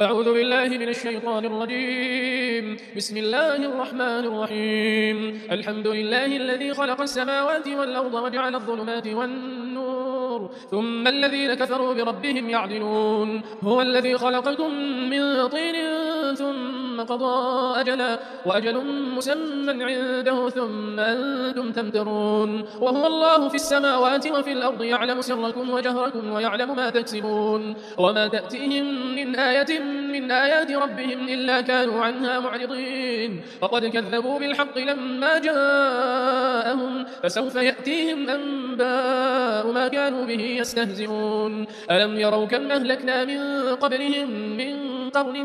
أعوذ بالله من الشيطان الرجيم. بسم الله الرحمن الرحيم. الحمد لله الذي خلق السماوات والأرض وجعل الظلمات والنور ثم الذين كفروا بربهم يعدلون. هو الذي خلقكم من طين ثم قضى أجلا وأجل مسمى عنده ثم أنتم تمترون. وهو الله في السماوات وفي الأرض يعلم سركم وجهركم ويعلم ما تكسبون. وما تأتيهم من آية من آيات ربهم إلا كانوا عنها معرضين. فقد كذبوا بالحق لما جاءهم فسوف يأتيهم أنباء ما كانوا به يستهزئون. ألم يروا كم أهلكنا من قبلهم من قرن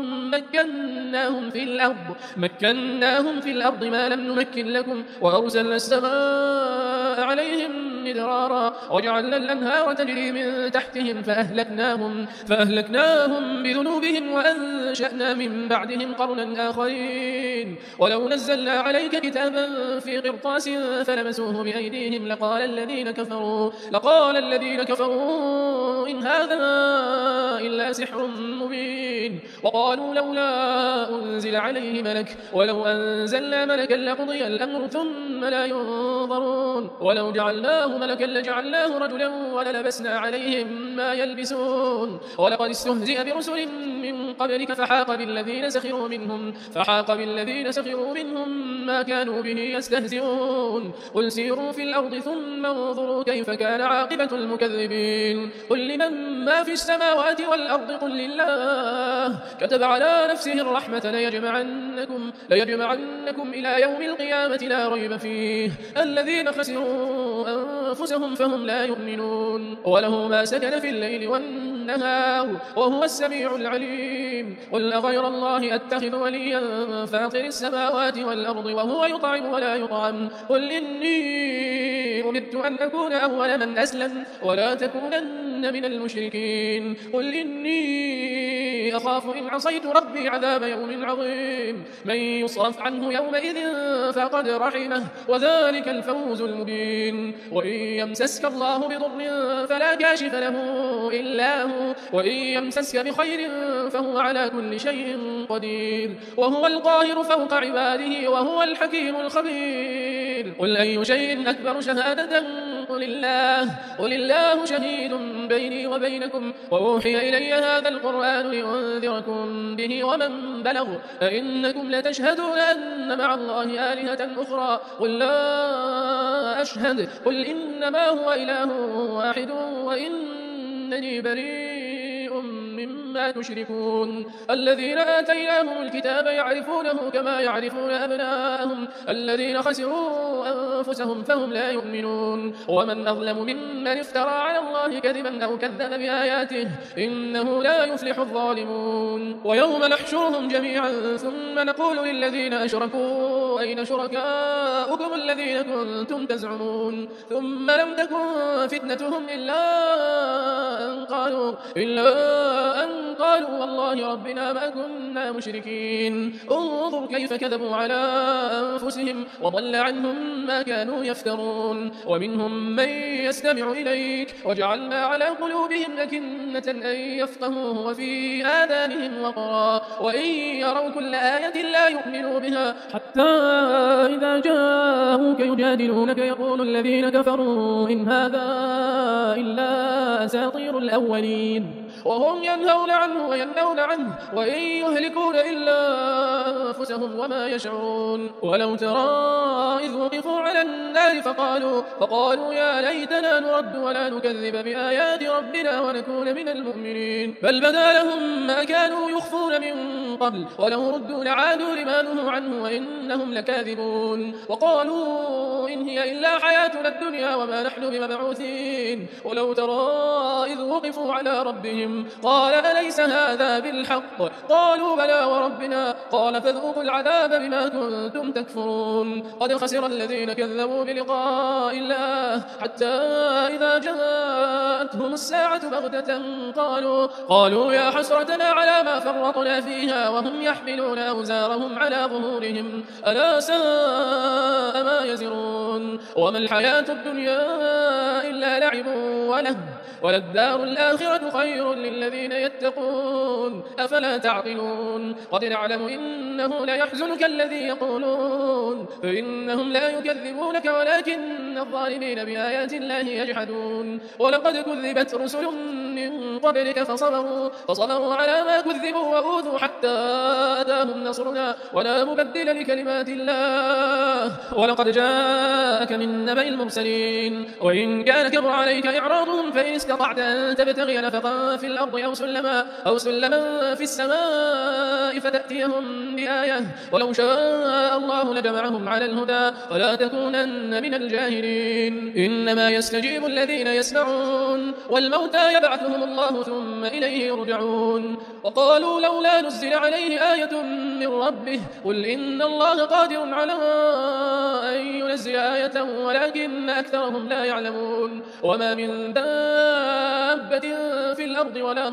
مكناهم في الأرض ما لم نمكن لكم وأرسلنا السماء عليهم مدرارا وجعلنا الأنهار تجري من تحتهم فأهلكناهم بذنوبهم وأنشأنا من بعدهم قرنا آخرين. ولو نزلنا عليك كتابا في قرطاس فلمسوه بأيديهم لقال الذين كفروا إن هذا إلا سحر مبين. وقالوا لولا أنزل عليه ملك ولو أنزلنا ملكا لقضي الأمر ثم لا ينظرون. ولو جعلناه ملكا لجعلناه رجلا وللبسنا عليهم ما يلبسون. ولقد استهزئ برسل من قبلك فحاق بالذين سخروا منهم ما كانوا به يستهزئون. قل سيروا في الأرض ثم انظروا كيف كان عاقبة المكذبين. قل لمن ما في السماوات والأرض قل لله كتب على نفسه الرحمة ليجمعنكم إلى يوم القيامة لا ريب فيه. الذين خسروا أنفسهم فهم لا يؤمنون. وله ما سكن في الليل والنهار وهو السميع العليم. قل أغير الله أتخذ وليا فاطر السماوات والأرض وهو يطعم ولا يطعم. قل إني أمرت أن أكون أول من أسلم ولا تكونن من المشركين. قل إني أخاف إن عصيت ربي عذاب يوم عظيم. من يصرف عنه يومئذ فقد رحمه وذلك الفوز المبين. وإن يمسسك الله بضر فلا كاشف له إلا هو وإن يمسسك بخير فهو على كل شيء قدير. وهو القاهر فوق عباده وهو الحكيم الخبير. قل أي شيء أكبر شهادة قل الله شهيد بيني وبينكم وأوحي إلي هذا القرآن لأنذركم به ومن بلغ أئنكم لتشهدون أن مع الله آلهة أخرى قل لا أشهد قل إنما هو إله واحد وإنني بريء مما تشركون. الذين آتيناهم الكتاب يعرفونه كما يعرفون أبناءهم الذين خسروا أنفسهم فهم لا يؤمنون. ومن أظلم ممن افترى على الله كذبا أو كذب بآياته إنه لا يفلح الظالمون. ويوم نحشرهم جميعا ثم نقول للذين أشركوا أين شركاؤكم الذين كنتم تزعمون ثم لم تكن فتنتهم إلا أن قالوا والله ربنا ما كنا مشركين. انظر كيف كذبوا على أنفسهم وضل عنهم ما كانوا يفترون. ومنهم من يستمع إليك وجعلنا على قلوبهم أكنة أن يفقهوه وفي آذانهم وقرا وإن يروا كل آية لا يؤمنوا بها حتى إذا جاءوك يجادلونك يقول الذين كفروا إن هذا إلا أساطير الأولين. وهم ينهون عنه وينهون عنه وإن يهلكون إلا أنفسهم وما يشعرون. ولو ترى إذ وقفوا على النار فقالوا يا ليتنا نرد ولا نكذب بآيات ربنا ونكون من المؤمنين. بل بدا لهم ما كانوا يخفون من قبل ولو ردوا لعادوا لما نهوا عنه وإنهم لكاذبون. وقالوا إن هي إلا حياتنا الدنيا وما نحن بمبعوثين. ولو ترى إذ وقفوا على ربهم قال أليس هذا بالحق قالوا بلى وربنا قال فذوقوا العذاب بما كنتم تكفرون. قد خسر الذين كذبوا بلقاء الله حتى إذا جاءتهم الساعة بغتة قالوا يا حسرتنا على ما فرطنا فيها وهم يحملون أوزارهم على ظهورهم ألا ساء ما يزرون. وما الحياة الدنيا إلا لعب ولهو وللدار الآخرة خير للذين يتقون أفلا تعقلون قد نعلم إنه ليحزنك الذي يقولون فإنهم لا يكذبونك ولكن الظالمين بآيات الله يجحدون ولقد كذبت رسل من قبلك فصبروا على ما كذبوا وأوذوا حتى أتاهم نصرنا ولا مبدل لكلمات الله ولقد جاءك من نبأ المرسلين وإن كان كبر عليك إعراضهم فإن استطعت أن تبتغي نفقا في الأرض أو سلما في السماء فتأتيهم بآية ولو شاء الله لجمعهم على الهدى ولا تكونن من الجاهلين إنما يستجيب الذين يسمعون والموتى يبعثهم الله ثم إليه يرجعون وقالوا لولا نزل عليه آية من ربه قل إن الله قادر على أن ينزل آية ولكن أكثرهم لا يعلمون وما من دابة في الأرض ولا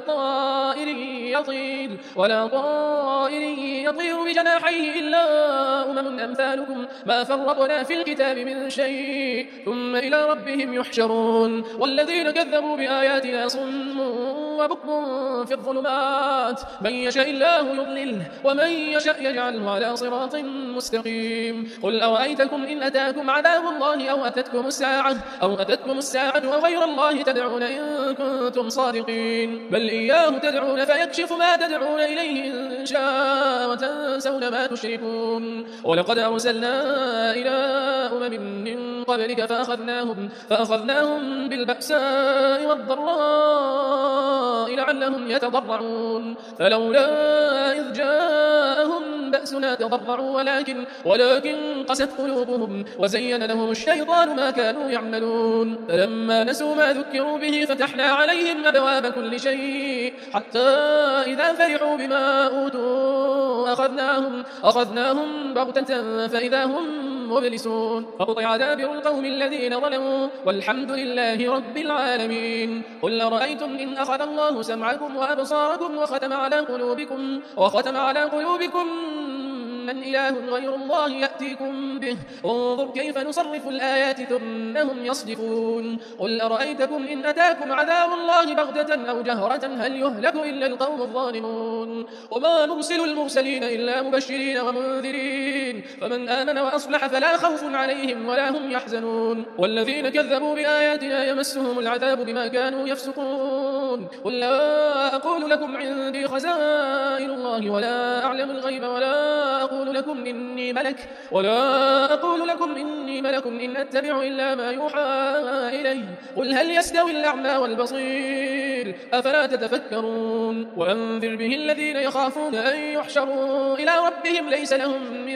طائر يطير بجناحيه إلا أمثالكم ما فرطنا في الكتاب من شيء ثم إلى ربهم يحشرون والذين كذبوا بآياتنا صم وبكم في الظلمات من يشاء الله يضلله ومن يشاء يجعله على صراط مستقيم قل أرأيتكم إن أتاكم عذاب الله أو أتتكم الساعة وغير الله تدعون إن كنتم صادقين بل إياه تدعون فيكشف ما تدعون إليه إن شاء وتنسون ما تشركون ولقد أرسلنا إلى من قبلك فأخذناهم بالبأساء والضراء لعلهم يتضرعون فلولا إذ جاءهم بأسنا تضرعوا ولكن قست قلوبهم وزين لهم الشيطان ما كانوا يعملون فلما نسوا ما ذكروا به فتحنا عليهم أبواب كل شيء حتى إذا فرحوا بما أوتوا أخذناهم بغتة فإذا هم مبلسون فقطع دابر القوم الذين ظلموا والحمد لله رب العالمين قل أرأيتم إن أخذ الله سمعكم وأبصاركم وختم على قلوبكم من إله غير الله يأتيكم به انظر كيف نصرف الآيات ثم هم يصدفون قل أرأيتكم إن أتاكم عذاب الله بغتة أو جهرة هل يهلك إلا القوم الظالمون وما نرسل المرسلين إلا مبشرين ومنذرين فمن آمن وأصلح فلا خوف عليهم ولا هم يحزنون والذين كذبوا بآياتنا يمسهم العذاب بما كانوا يفسقون قل لا أقول لكم عندي خزائن الله ولا أعلم الغيب ولا أقول لكم إني ملك إن أتبع إلا ما يوحى إلي قل هل يستوي الأعمى والبصير أفلا تتفكرون وأنذر به الذين يخافون أن يحشروا إلى ربهم ليس لهم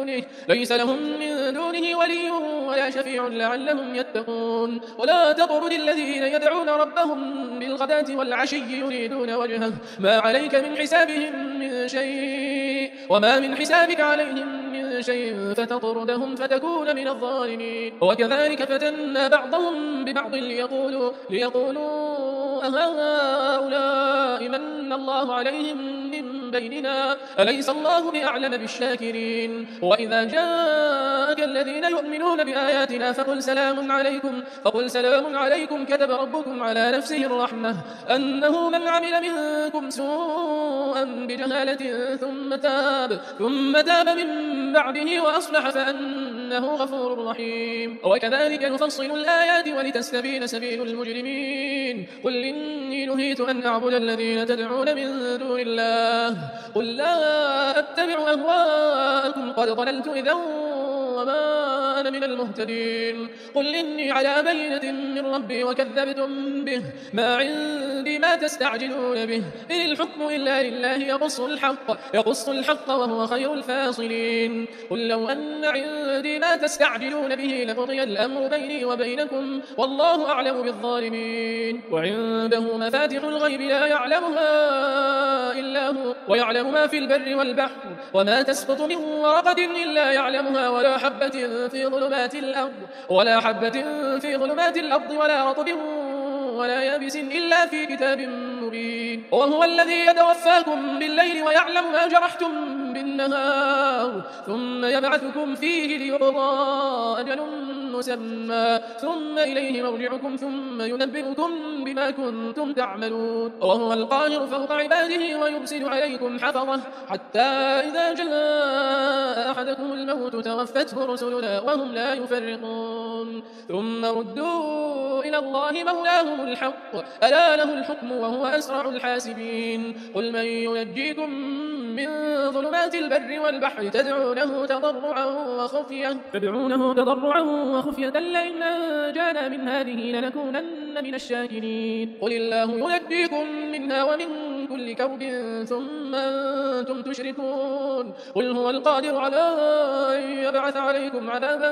من دونه ولي ولا شفيع لعلهم يتقون ولا تطرد الذين يدعون ربهم بالغداة والعشي يريدون وجهه ما عليك من حسابهم من شيء وما من حسابك عليهم من شيء فتطردهم فتكون من الظالمين وكذلك فتنا بعضهم ببعض ليقولوا أهؤلاء من الله عليهم من بيننا أليس الله بأعلم بالشاكرين وإذا جاءك الذين يؤمنون بآياتنا فقل سلام عليكم كتب ربكم على نفسه الرحمة أنه من عمل منكم سوءا بجهالة ثم تاب من بعده وأصلح فأنه غفور رحيم وكذلك نفصل الآيات ولتستبين سبيل المجرمين قل إني نهيت أن أعبد الذين تدعون من دون الله قل لا أتبع أهواءكم قد ضللت إذا وما أنا من المهتدين قل إني على بينة من ربي وكذبتم به ما عندي ما تستعجلون به إن الحكم إلا لله يقص الحق وهو خير الفاصلين قل لو أن عندي ما تستعجلون به لقضي الأمر بيني وبينكم والله أعلم بالظالمين وعنده مفاتح الغيب لا يعلمها إلا هو ويعلم ما في البر والبحر وما تسقط من ورقة إلا يعلمها ولا حبة في ظلمات الأرض ولا رطب ولا يابس إلا في كتاب مبين. وهو الذي يتوفاكم بالليل ويعلم ما جرحتم بالنهار ثم يبعثكم فيه ليقضى أجل مسمى ثم إليه مرجعكم ثم ينبئكم بما كنتم تعملون. وهو القاهر فوق عباده ويرسل عليكم حفظه حتى إذا جاء أحدكم الموت توفته رسلنا وهم لا يفرطون. ثم ردوا إلى الله مولاهم الحق ألا له الحكم وهو أسرع الحاسبين. قل من ينجيكم من ظلمات البر والبحر تدعونه تضرعا وخفية لئن نجانا من هذه لنكونن من الشاكرين. قل الله ينجيكم منها ومن كل كرب ثم أنتم تشركون. قل هو القادر على أن يبعث عليكم عذابا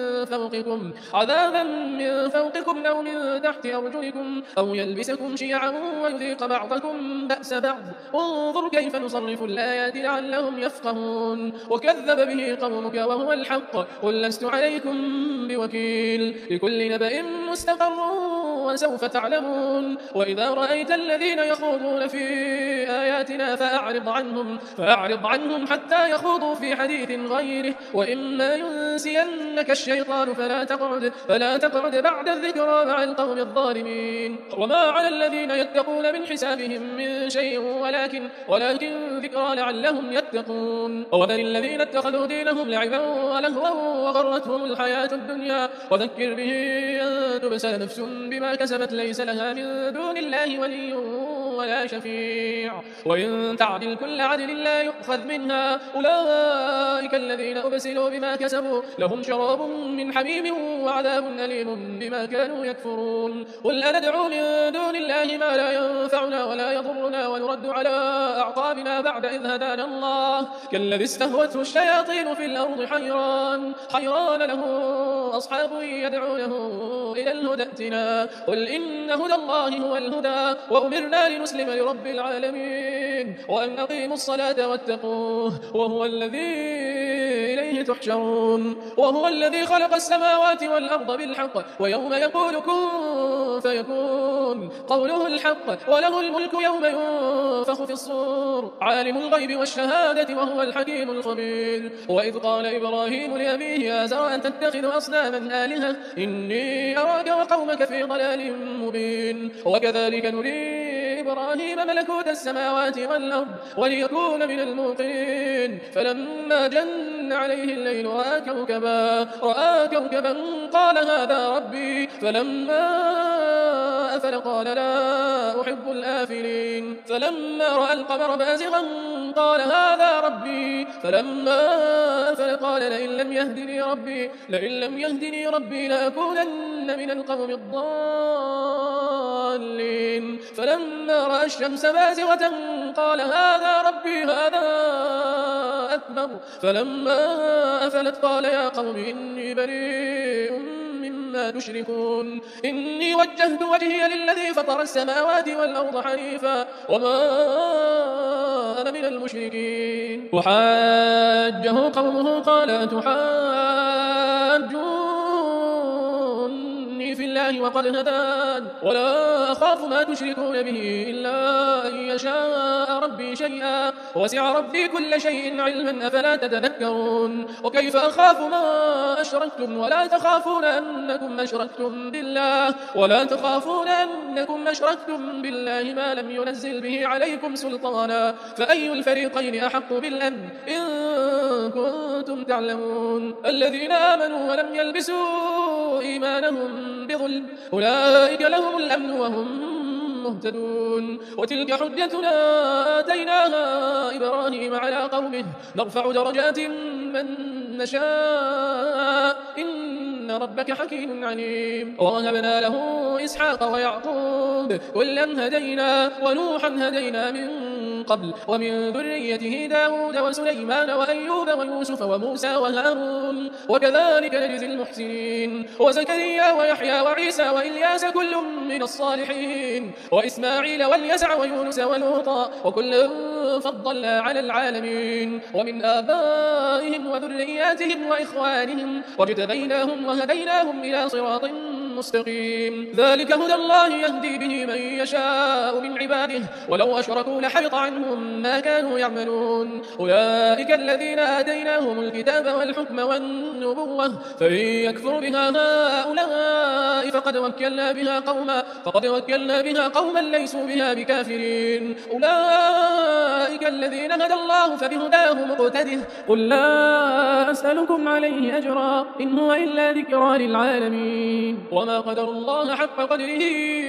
من فوقكم أو من تحت أرجلكم أو يلبسكم شيعا ويذيق بعضكم بأس بعض. انظر كيف نصرف الآيات لعلهم يفقهون. وكذب به قومك وهو الحق قل لست عليكم بوكيل لكل نبأ مستقر وسوف تعلمون. وإذا رأيت الذين يخوضون في آياتنا فأعرض عنهم حتى يخوضوا في حديث غيره وإما ينسينك الشيطان فلا تقعد بعد الذكرى مع القوم الظالمين. وما على الذين يتقون من حسابهم من شيء ولكن ذكرى لعلهم يتقون. وذل الذين اتخذوا دينهم لعبا ولهوا وغرتهم الحياة الدنيا وذكر به أن تبسل نفس بما كسبت ليس لها من دون الله ولي ولا شفيع وإن تعدل كل عدل لا يؤخذ منها. أولئك الذين أبسلوا بما كسبوا لهم شراب من حميم وعذاب أليم بما كانوا يكفرون. قل أندعو من دون الله ما لا ينفعنا ولا يضرنا ونرد على أعقابنا بعد إذ هدانا الله كالذي استهوته الشياطين في الأرض حيران له أصحاب يدعونه إلى الهدى ائتنا. قل إن هدى الله هو الهدى وأمرنا لنسلم لرب العالمين وأن أقيموا الصلاة واتقوه وهو الذي إليه تحشرون. وهو الذي خلق السماوات والأرض بالحق ويوم يقول كن فيكون قوله الحق وله الملك يوم ينفخ في الصور عالم الغيب والشهادة وهو الحكيم الخبير. وإذ قال إبراهيم لأبيه آزر أن تتخذ أصناما آلهة إني أراك وقومك في ضلال مبين. وكذلك نري إبراهيم ملكوت السماوات والأرض وليكون من الموقنين. فلما جن عليه الليل رأى كوكبا قال هذا ربي فلما أفل قال لا أحب الآفلين. فلما رأى القمر بازغا قال هذا ربي فلما أفل قال لئن لم يهدني ربي لأكونن من القوم الضالين. فلما رأى الشمس بازغة قال هذا ربي هذا أكبر. فلما أفلت قال يا قوم إني بريء مما تشركون. إني وجهت وجهي للذي فطر السماوات والأرض حنيفا وما أنا من المشركين. وحاجه قومه قال تحاجوني في الله وقد هدان ولا أخاف ما تشركون به إلا أن يشاء ربي شيئا وسع ربي كل شيء علما أفلا تتذكرون. وكيف أخاف ما أشركتم ولا تخافون أنكم أشركتم بالله ما لم ينزل به عليكم سلطانا فأي الفريقين أحق بالأمن إن كنتم تعلمون. الذين آمنوا ولم يلبسوا إيمانهم بظلم أولئك لهم الأمن وهم مهتدون. وتلك حجتنا آتيناها إبراهيم على قومه نرفع درجات من نشاء إن ربك حكيم عليم. ووهبنا له إسحاق ويعقوب كلا هدينا ونوحا هدينا من قبل ومن ذريته داود وسليمان وأيوب ويوسف وموسى وهارون وكذلك نجزي المحسنين. وزكريا ويحيى وعيسى وإلياس كل من الصالحين وإسماعيل واليسع ويونس ولوطا وكلا فضلنا على العالمين. ومن آبائهم وذرياتهم وإخوانهم واجتبيناهم وهديناهم إلى صراط مستقيم. ذلك هدى الله يهدي به من يشاء من عباده ولو أشركوا لحبط عنهم ما كانوا يعملون. أولئك الذين آتيناهم الكتاب والحكم والنبوة فإن يكفر بها هؤلاء فقد وكلنا بها قوما ليسوا بها بكافرين. أولئك الذين هدى الله فبهداه مقتده. قل لا أسألكم عليه أجرا إن هو إلا ذكرى للعالمين. وما قدر الله حق قدره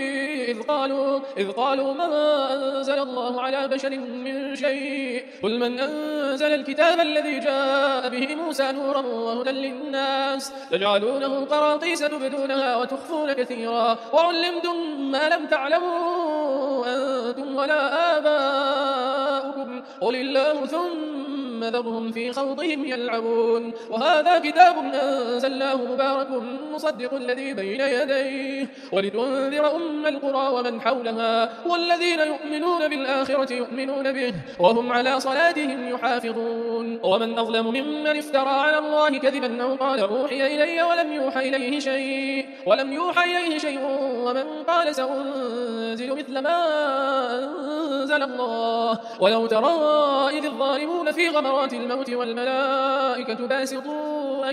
إذ قالوا ما أنزل الله على بشر من شيء قل من أنزل الكتاب الذي جاء به موسى نورا وهدى للناس تجعلونه قراطيس تبدونها وتخفون كثيرا وعلمتم ما لم تعلموا أنتم ولا آباؤكم قل الله ثم ذرهم في خوضهم يلعبون. وهذا كتاب أنزلناه مبارك مصدق الذي بين يديه ولتنذر القرى ومن حولها والذين يؤمنون بالآخرة يؤمنون به وهم على صلاتهم يحافظون. ومن أظلم ممن افترى على الله كذبا أو قال أوحي إلي ولم يوحى إليه شيء ومن قال سأنزل مثل ما أنزل الله. ولو ترى إذ الظالمون في غمرات الموت والملائكة باسطوا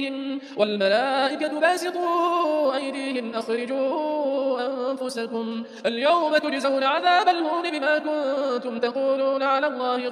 أيديهم أخرجوا أنفسكم اليوم تجزون عذاب الهون بما كنتم تقولون على الله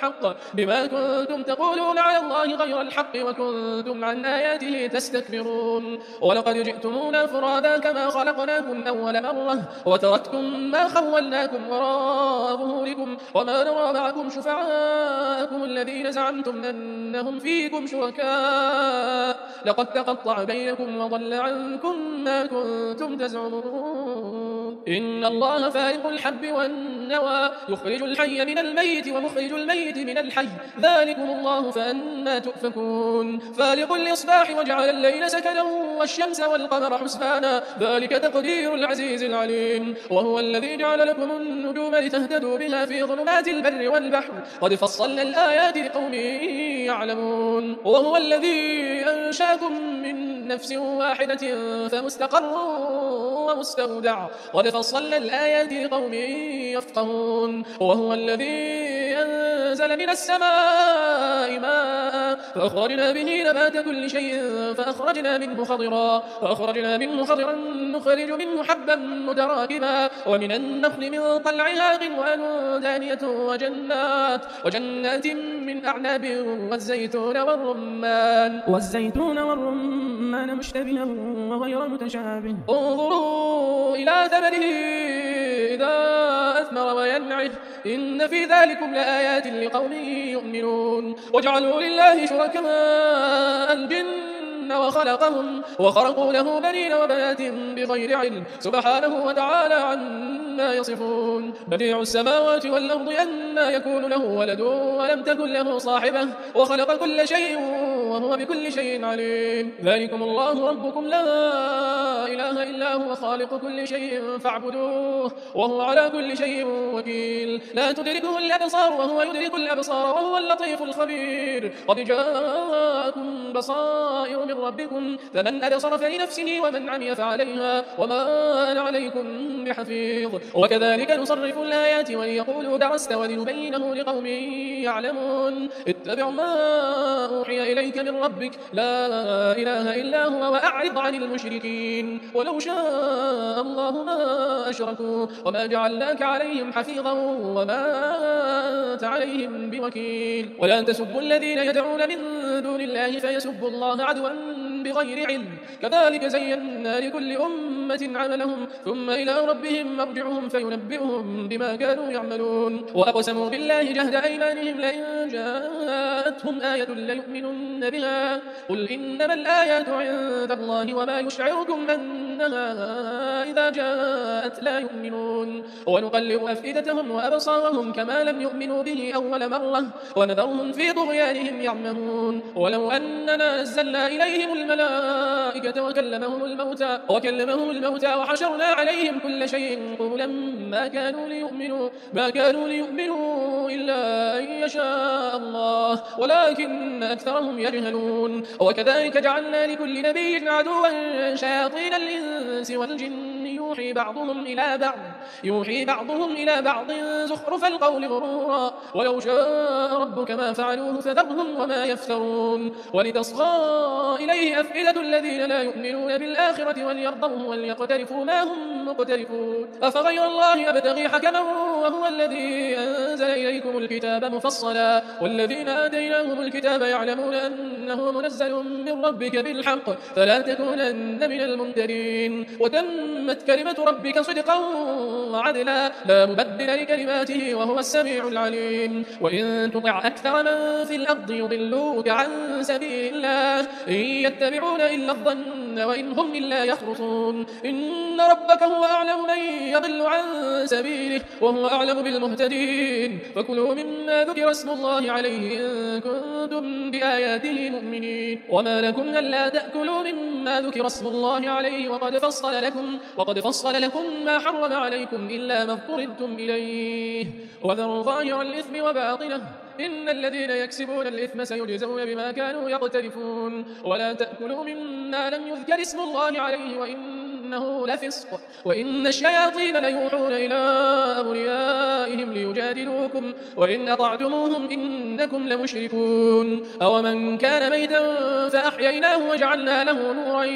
غير الحق وكنتم عن آياته تستكبرون. ولقد جئتمونا فرادا كما خلقناكم أول مرة وتركتم ما خولناكم وراء ظهوركم وما نرى معكم شفعاءكم الذين زعمتم أنهم فيكم شركاء لقد تقطع بينكم وضل عنكم ما كنتم تزعمون. إن الله فالق الحب والنوى يخرج الحي من الميت ومخرج الميت من الحي ذلكم الله فأنى تؤفكون. فالق الإصباح وجعل الليل سكنا والشمس والقمر حسبانا ذلك تقدير العزيز العليم. وهو الذي جعل لكم النجوم لتهتدوا بها في ظلمات البر والبحر قد فصلنا الآيات لقوم يعلمون. وهو الذي أنشاكم من نفس واحدة فمستقر ومستودع قد فصلنا الآيات لقوم يفقهون. وهو الذي أنزل من السماء ماء فأخرجنا به نبات كل شيء فأخرجنا منه خضرا نخرج منه حبا متراكبا ومن النخل من طلعها قنوان دانية وجنات من أعناب والزيتون والرمان مشتبها وغير متشابه. انظروا إلى ثمره إذا أثمر وينعه إن في ذلكم لآيات لقوم يؤمنون. وجعلوا لله شركاء الجن وخلقوا له بنين وبنات بغير علم سبحانه وتعالى عما يصفون. بديع السماوات والأرض أنى يكون له ولد ولم تكن له صاحبة وخلق كل شيء وهو بكل شيء عليم. ذلكم الله ربكم لا إله إلا هو خالق كل شيء فاعبدوه وهو على كل شيء وكيل. لا تدركه الأبصار وهو يدرك الأبصار وهو اللطيف الخبير. قد جاءكم بصائر من ربكم فمن أبصر فلنفسه ومن عمي فعليها وما أنا عليكم بحفيظ. وكذلك نصرف الآيات وليقولوا درست ولنبينه لقوم يعلمون. اتبع ما أوحي إليك من ربك لا إله إلا هو وأعرض عن المشركين. ولو شاء الله ما أشركوا وما جعلناك عليهم حفيظا وما أنت عليهم بوكيل. ولا تسبوا الذين يدعون من دون الله فيسبوا الله عدوا بغير علم كذلك زينا لكل أمة عملهم ثم إلى ربهم مرجعهم فينبئهم بما كانوا يعملون. وأقسموا بالله جهد أيمانهم لئن جاءتهم آية ليؤمنن بها قل إنما الآيات عند الله وما يشعركم أنها إذا جاءت لا يؤمنون. ونقلب أفئدتهم وأبصارهم كما لم يؤمنوا به أول مرة ونذرهم في طغيانهم يعمهون. ولو أننا نزلنا إليهم الملائكة وكلمهم الموتى وحشرنا عليهم كل شيء قبلا ما كانوا ليؤمنوا إلا أن يشاء الله ولكن أكثرهم يجهلون وكذلك جعلنا لكل نبي عدوا شياطين الإنس والجن يوحي بعضهم إلى بعض زخرف القول غرورا ولو شاء ربك ما فعلوه فذرهم وما يفترون ولتصغى إليه أفئدة الذين لا يؤمنون بالآخرة وليرضوه وليقترفوا ما هم مقترفون أفغير الله أبتغي حكما وهو الذي أنزل إليكم الكتاب مفصلا والذين آتيناهم الكتاب يعلمون أنه منزل من ربك بالحق فلا تكونن من الممترين وتمت كلمة ربك صدقا وعدلا لا مبدل لكلماته وهو السميع العليم وإن تطع أكثر من في الأرض يضلوك عن سبيل الله إن يتبعون إلا الظن وإن هم إلا يخرصون إن ربك هو أعلم من يضل عن سبيله وهو أعلم بالمهتدين فكلوا مما ذكر اسم الله عليه إن كنتم بآياته مؤمنين وما لكم ألا تأكلوا مما ذكر اسم الله عليه وقد فصل لكم ما حرم عليكم إلا ما اضطررتم إليه وذروا ظاهر الإثم وباطنه إن الذين يكسبون الإثم سيجزون بما كانوا يقترفون ولا تأكلوا مما لم يذكر اسم الله عليه وإنه لفسق وإن الشياطين ليوحون إلى أوليائهم ليجادلوكم وإن أطعتموهم إنكم لمشركون أومن كان ميتا فأحييناه وجعلنا له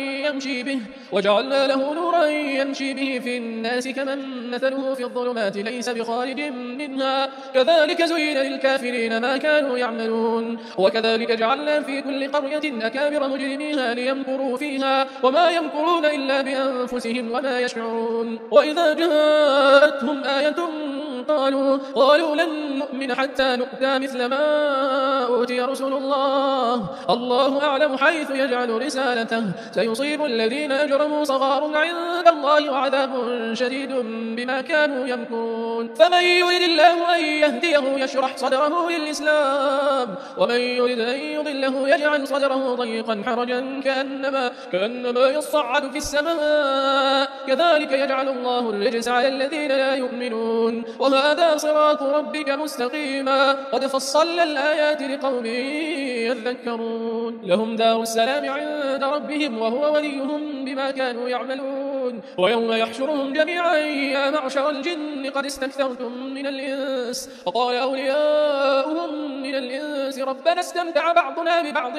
نورا يمشي به في الناس كمن مثله في الظلمات ليس بخارج منها كذلك زين للكافرين ما كانوا يعملون وكذلك جعلنا في كل قرية أكابر مجرميها ليمكروا فيها وما يمكرون إلا بأنفسهم وما يشعرون وإذا جاءتهم آية قالوا لن نؤمن حتى نؤتى مثل ما أوتي رسل الله أعلم حيث يجعل رسالته سيصيب الذين أجرموا صغار عند الله وعذاب شديد بما كانوا يمكرون فمن يرد الله أن يهديه يشرح صدره للإسلام ومن يرد أن يضله يجعل صدره ضيقا حرجا كأنما يصعد في السماء كذلك يجعل الله الرجس على الذين لا يؤمنون وهذا صراط ربك مستقيما قد فصلنا الآيات لقوم يذكرون لهم دار السلام عند ربهم وهو وليهم بما كانوا يعملون ويوم يحشرهم جميعا يا معشر الجن قد استكثرتم من الإنس وقال أولياؤهم من الإنس ربنا استمتع بعضنا ببعض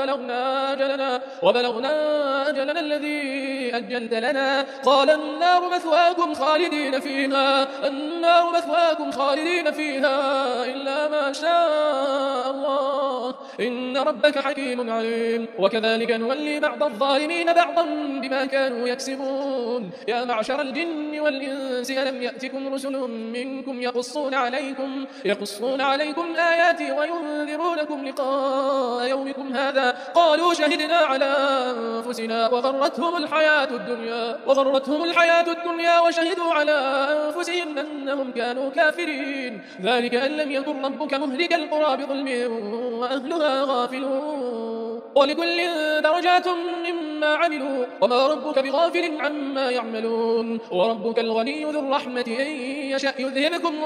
وبلغنا أجلنا الذي أجلت لنا قال النار مثواكم خالدين فيها إلا ما شاء الله إن ربك حكيم عليم وكذلك نولي بعض الظالمين بعضا بما كانوا يكسبون يا معشر الجن والإنس ألم يأتكم رسل منكم يقصون عليكم آياتي وينذرونكم لقاء يومكم هذا قالوا شهدنا على أنفسنا وغرتهم الحياة الدنيا وشهدوا على أنفسهم أنهم كانوا كافرين ذلك أن لم يكن ربك مهلك القرى بظلم وأهلها غافلون ولكل درجات مما عملوا وما ربك بغافل عما يعملون وربك الغني ذو الرحمة إن يشأ يذهبكم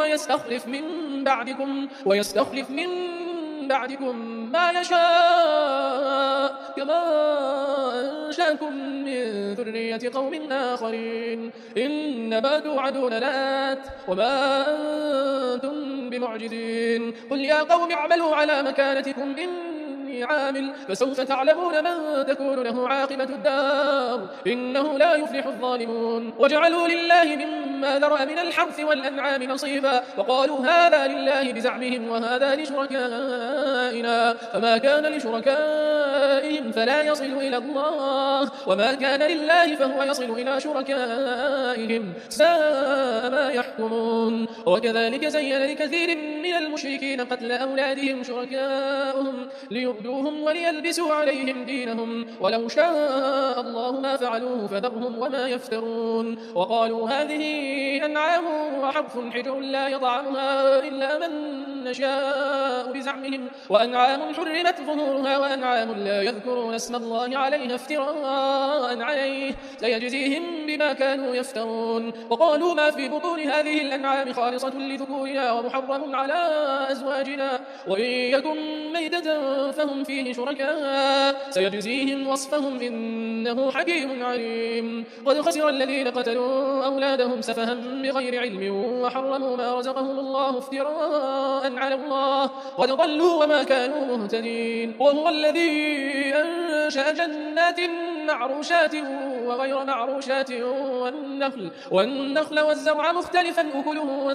ويستخلف من بعدكم ما يشاء كما أنشأكم من ذرية قوم آخرين إنما توعدون لآت وما أنتم بمعجزين قل يا قوم اعملوا على مكانتكم إني عامل فسوف تعلمون من تكون له عاقبة الدار إنه لا يفلح الظالمون وجعلوا لله مما ذرأ من الحرث والأنعام نصيبا وقالوا هذا لله بزعمهم وهذا لشركائنا فما كان لشركائهم فلا يصل إلى الله وما كان لله فهو يصل إلى شركائهم ساء ما يحكمون وكذلك زين لكثير من المشركين قتل أولادهم شركاؤهم ليردوا ليردوهم وليلبسوا عليهم دينهم ولو شاء الله ما فعلوه فذرهم وما يفترون وقالوا هذه أنعام وحرث حجر لا يطعمها إلا من نشاء بزعمهم وأنعام حرمت ظهورها وأنعام لا يذكرون اسم الله عليها افتراء عليه سيجزيهم بما كانوا يفترون وقالوا ما في بطون هذه الأنعام خالصة لذكورنا ومحرم على أزواجنا وإن يكن ميتة فهم فيه شركاء سيجزيهم وصفهم إنه حكيم عليم قد خسر الذين قتلوا أولادهم سفها بغير علم وحرموا ما رزقهم الله افتراء على الله قد ضلوا وما كانوا مهتدين وهو الذي أنشأ جنات معروشات وغير معروشات والنخل والزرع مختلفا أكله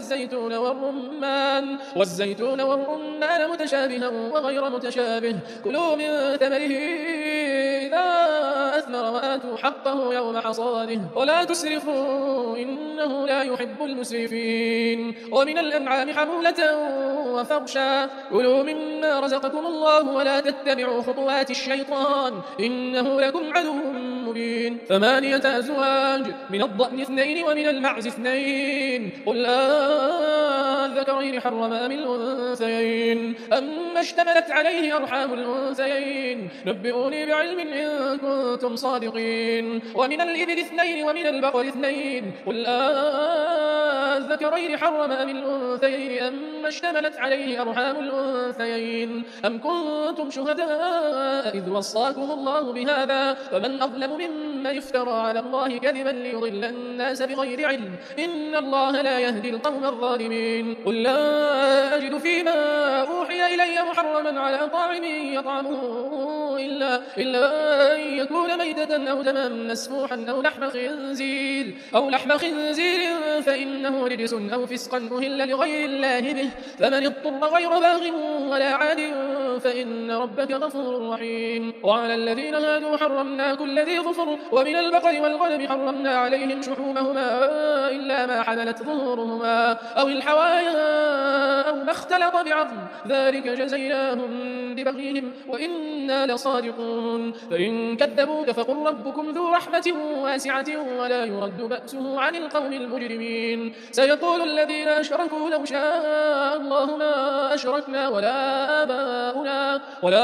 والزيتون والرمان متشابها وغير متشابه كلوا من ثمره إذا أثمر وآتوا حقه يوم حصاده ولا تسرفوا إنه لا يحب المسرفين ومن الأنعام حمولة وفرشا كلوا مما رزقكم الله ولا تتبعوا خطوات الشيطان إنه لكم عدو مبين 8 أزواج من الضأن 2 ومن المعز 2 قل الذكرين حرم أم الأنثيين أما اشتملت عليه أرحام الأنثيين نبئوني بعلم إن كنتم صادقين ومن الإبل 2 ومن البقر 2 قل الذكرين حرم أم الأنثيين أما اشتملت عليه أرحام الأنثيين أم كنتم شهداء إذ وصاكم الله بهذا فمن أظلم ممن يفترى على الله كذبا ليضل الناس بغير علم إن الله لا يهدي القوم الظالمين قل لا أجد فيما أوحي إلي محرما على طاعم يطعمه إلا أن يكون ميتة أو دما مسفوحا أو لحم خنزير فإنه رجس أو فسقا أهل لغير الله به فمن اضطر غير باغ ولا عاد فإن ربك غفور رحيم وعلى الذين هادوا حرمنا كل ذي ظفر ومن البقر والغنم حرمنا عليهم شحومهما إلا ما حملت ظهورهما أو الحوايا أو ما اختلط بعظم ذلك جزيناهم ببغيهم وإنا لصادقون فإن كذبوك فقل ربكم ذو رحمة واسعة ولا يرد بأسه عن القوم المجرمين سيقول الذين أشركوا لو شاء الله ما أشركنا ولا آباؤنا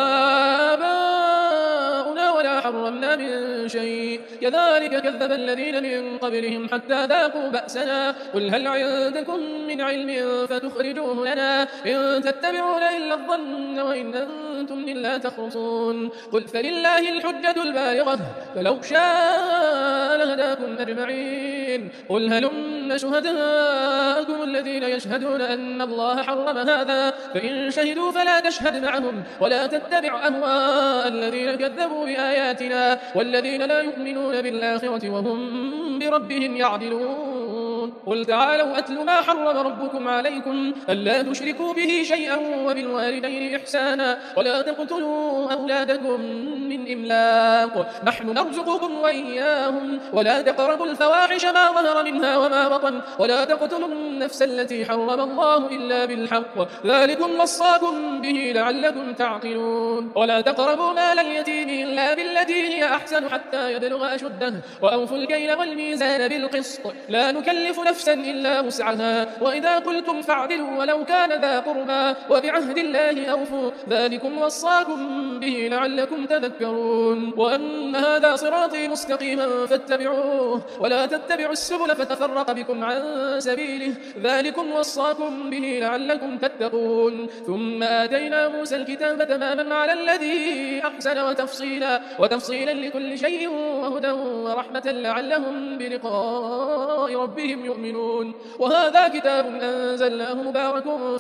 ولا حرمنا من شيء كذلك كذب الذين من قبلهم حتى ذاقوا بأسنا قل هل عندكم من علم فتخرجوه لنا إن تتبعون إلا الظن وإن أنتم إلا تخرصون قل فلله الحجة البالغة فلو شاء لهداكم أجمعين قل هلم شهداءكم الذين يشهدون أن الله حرم هذا فإن شهدوا فلا تشهد معهم ولا تتبع أهواء الذين كذبوا بآياتنا والذين لا يؤمنون بالآخرة وهم بربهم يعدلون قل تعالوا أتل ما حرم ربكم عليكم ألا تشركوا به شيئا وبالوالدين إحسانا ولا تقتلوا أولادكم من إملاق نحن نرزقكم وإياهم ولا تقربوا الفواحش ما ظهر منها وما بطن ولا تقتلوا النفس التي حرم الله إلا بالحق ذلكم وصاكم به لعلكم تعقلون ولا تقربوا مال اليتيم إلا بالتي هي أحسن حتى يبلغ أشده وأوفوا الكيل والميزان بالقسط لا نكلف نفسا إلا وسعها وإذا قلتم فاعدلوا ولو كان ذا قربى وبعهد الله أوفوا ذلكم وصاكم به لعلكم تذكرون وأن هذا صراطي مستقيما فاتبعوه ولا تتبعوا السبل فتفرق بكم عن سبيله ذلكم وصاكم به لعلكم تتقون ثم آتينا موسى الكتاب تماما على الذي أحسن وتفصيلا لكل شيء وهدى ورحمة لعلهم بلقاء ربهم يؤمنون وهذا كتاب أنزلناه مبارك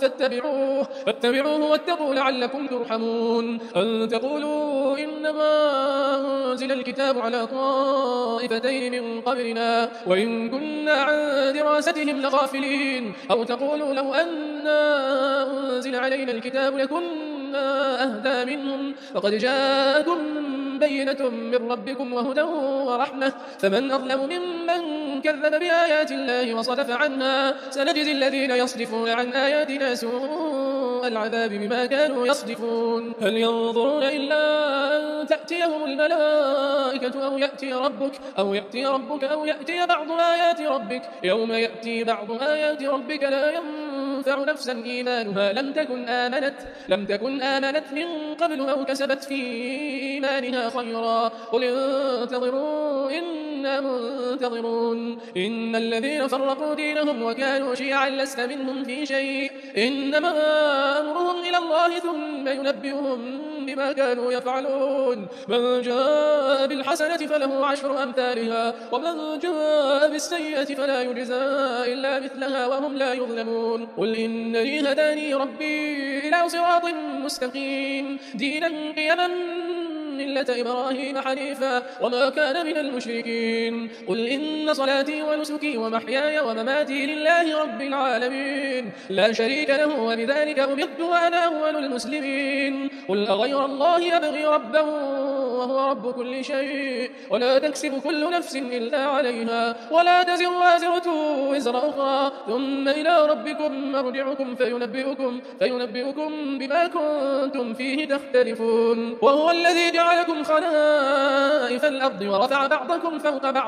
فاتبعوه واتقوا لعلكم ترحمون أن تقولوا إنما أنزل الكتاب على طائفتين من قبلنا وإن كنا عن دراستهم لغافلين أو تقولوا لو أنا أنزل علينا الكتاب لكنا أهدى منهم فقد جاءكم بينة من ربكم وهدى ورحمة فمن أظلم ممن كذب بآيات الله وصدف عنها سنجزي الذين يصدفون عن آياتنا سوء سوء العذاب بما كانوا يصدفون هل ينظرون إلا أن تأتيهم الملائكة أو يأتي ربك أو يأتي بعض آيات ربك يوم يأتي بعض آيات ربك لا ينفع نفسا إيمانها لم تكن آمنت من قبل أو كسبت في إيمانها خيرا قل انتظروا إنا منتظرون إن الذين فرقوا دينهم وكانوا شيعا لست منهم في شيء إنما أمرهم إلى الله ثم ينبئهم بما كانوا يفعلون من جاء بالحسنة فله 10 أمثالها ومن جاء بالسيئة فلا يجزى إلا مثلها وهم لا يظلمون قل إنني هداني ربي إلى صراط مستقيم دينا قيما ملة إبراهيم حنيفا وما كان من المشركين قل إن صلاتي ونسكي ومحياي ومماتي لله رب العالمين لا شريك له وبذلك أمرت وأنا أول المسلمين قل أغير الله أبغي ربا وهو رب كل شيء ولا تكسب كل نفس إلا عليها ولا تزر وازرة وزر أخرى ثم إلى ربكم مرجعكم فينبئكم بما كنتم فيه تختلفون وهو الذي جعلكم خلائف الأرض ورفع بعضكم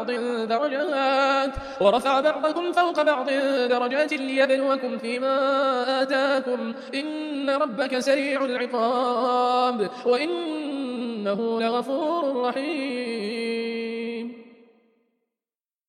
فوق بعض درجات ليبلوكم فيما آتاكم إن ربك سريع العقاب وإنه لغفور رحيم